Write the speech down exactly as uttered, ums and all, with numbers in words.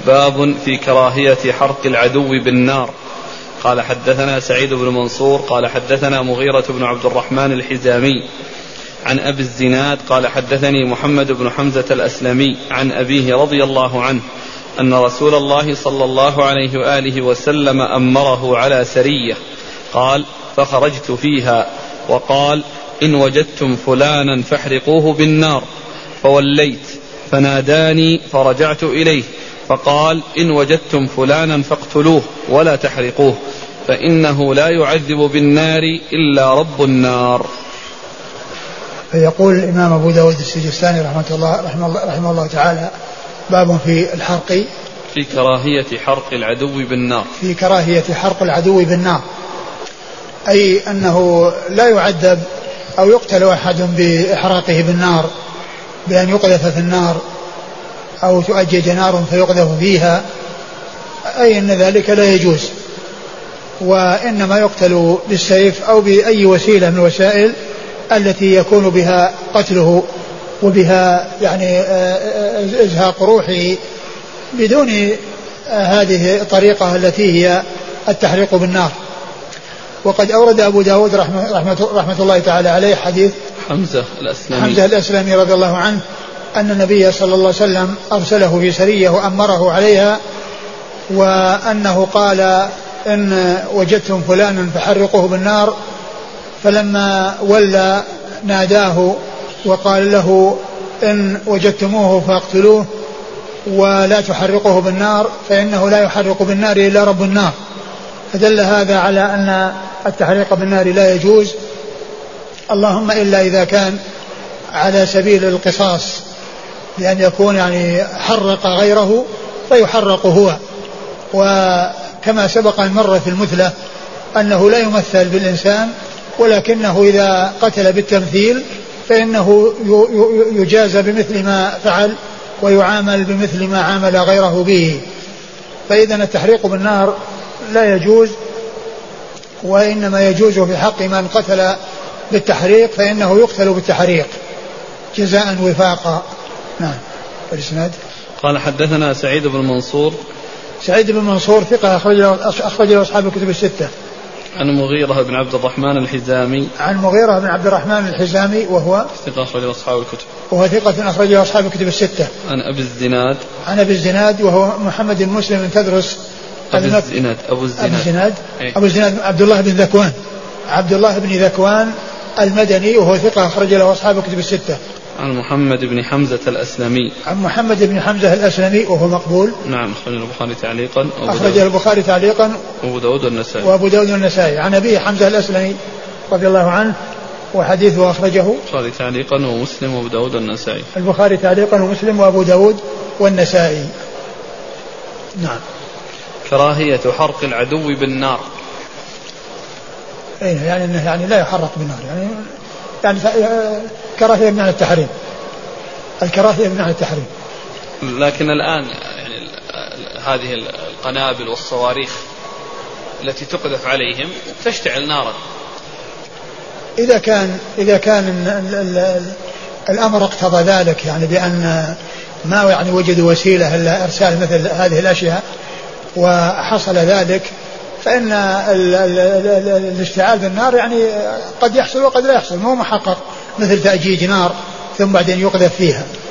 باب في كراهية حرق العدو بالنار. قال حدثنا سعيد بن منصور قال حدثنا مغيرة بن عبد الرحمن الحزامي عن أبي الزناد قال حدثني محمد بن حمزة الأسلمي عن أبيه رضي الله عنه أن رسول الله صلى الله عليه وآله وسلم أمره على سرية قال فخرجت فيها وقال إن وجدتم فلانا فاحرقوه بالنار، فوليت فناداني فرجعت إليه فقال إن وجدتم فلانا فاقتلوه ولا تحرقوه فإنه لا يعذب بالنار إلا رب النار. فيقول الإمام أبو داود السجستاني رحمه الله, رحمه الله, رحمه الله تعالى باب في الحرق في كراهية حرق العدو بالنار. في كراهية حرق العدو بالنار، أي أنه لا يعذب أو يقتل أحد بإحراقه بالنار بأن يقذف في النار أو تؤجج نار فيقذف فيها، أي أن ذلك لا يجوز، وإنما يقتل بالسيف أو بأي وسيلة من الوسائل التي يكون بها قتله وبها يعني إزهاق روحه بدون هذه الطريقة التي هي التحريق بالنار. وقد أورد أبو داود رحمة, رحمة, رحمة الله تعالى عليه حديث حمزة الأسلمي, حمزة الأسلمي رضي الله عنه أن النبي صلى الله عليه وسلم أرسله في سرية وأمره عليها، وأنه قال إن وجدتم فلانا فحرقوه بالنار، فلما ولى ناداه وقال له إن وجدتموه فاقتلوه ولا تحرقوه بالنار فإنه لا يحرق بالنار إلا رب النار. فدل هذا على أن التحريق بالنار لا يجوز، اللهم إلا إذا كان على سبيل القصاص بأن يكون يعني حرق غيره فيحرق هو. وكما سبق أن مر في المثلة أنه لا يمثل بالإنسان، ولكنه إذا قتل بالتمثيل فإنه يجازى بمثل ما فعل ويعامل بمثل ما عامل غيره به. فإذا التحريق بالنار لا يجوز، وإنما يجوز في حق من قتل بالتحريق فإنه يقتل بالتحريق جزاء وفاقا. نعم. والإسناد قال حدثنا سعيد بن منصور سعيد بن منصور ثقة أخرج له أصحاب الكتب الستة. عن مغيرة بن عبد الرحمن الحزامي عن مغيرة بن عبد الرحمن الحزامي وهو ثقة أخرج له أصحاب الكتب وهو ثقة أخرج له أصحاب الكتب الستة. عن أبي الزناد عن أبي الزناد وهو محمد بن مسلم بن تدرس أبو الزناد أبو الزناد أبو الزناد عبد الله بن ذكوان عبد الله بن ذكوان المدني وهو ثقة أخرج له أصحاب الكتب الستة. عن محمد بن حمزة الأسلمي عن محمد بن حمزة الأسلمي وهو مقبول. نعم أخرج البخاري تعليقا أخرج البخاري تعليقا وأبو داود والنسائي وأبو داود والنسائي. عن أبي حمزة الأسلمي رضي الله عنه وحديثه أخرجه البخاري تعليقا ومسلم وأبو داود والنسائي البخاري تعليقا ومسلم وأبو داود والنسائي. نعم. كراهية حرق العدو بالنار. أي يعني إنه يعني لا يحرق بالنار، يعني يعني كراهية بمعنى التحريم، الكراهية بمعنى التحريم. لكن الآن يعني هذه القنابل والصواريخ التي تقذف عليهم تشتعل نارا. إذا كان إذا كان ال ال ال الأمر اقتضى ذلك، يعني بأن ما يعني وجدوا وسيلة إلا إرسال مثل هذه الأشياء وحصل ذلك، فإن ال ال ال الاشتعال بالنار يعني قد يحصل وقد لا يحصل، مو محقق مثل تأجيج نار ثم بعدين يقذف فيها.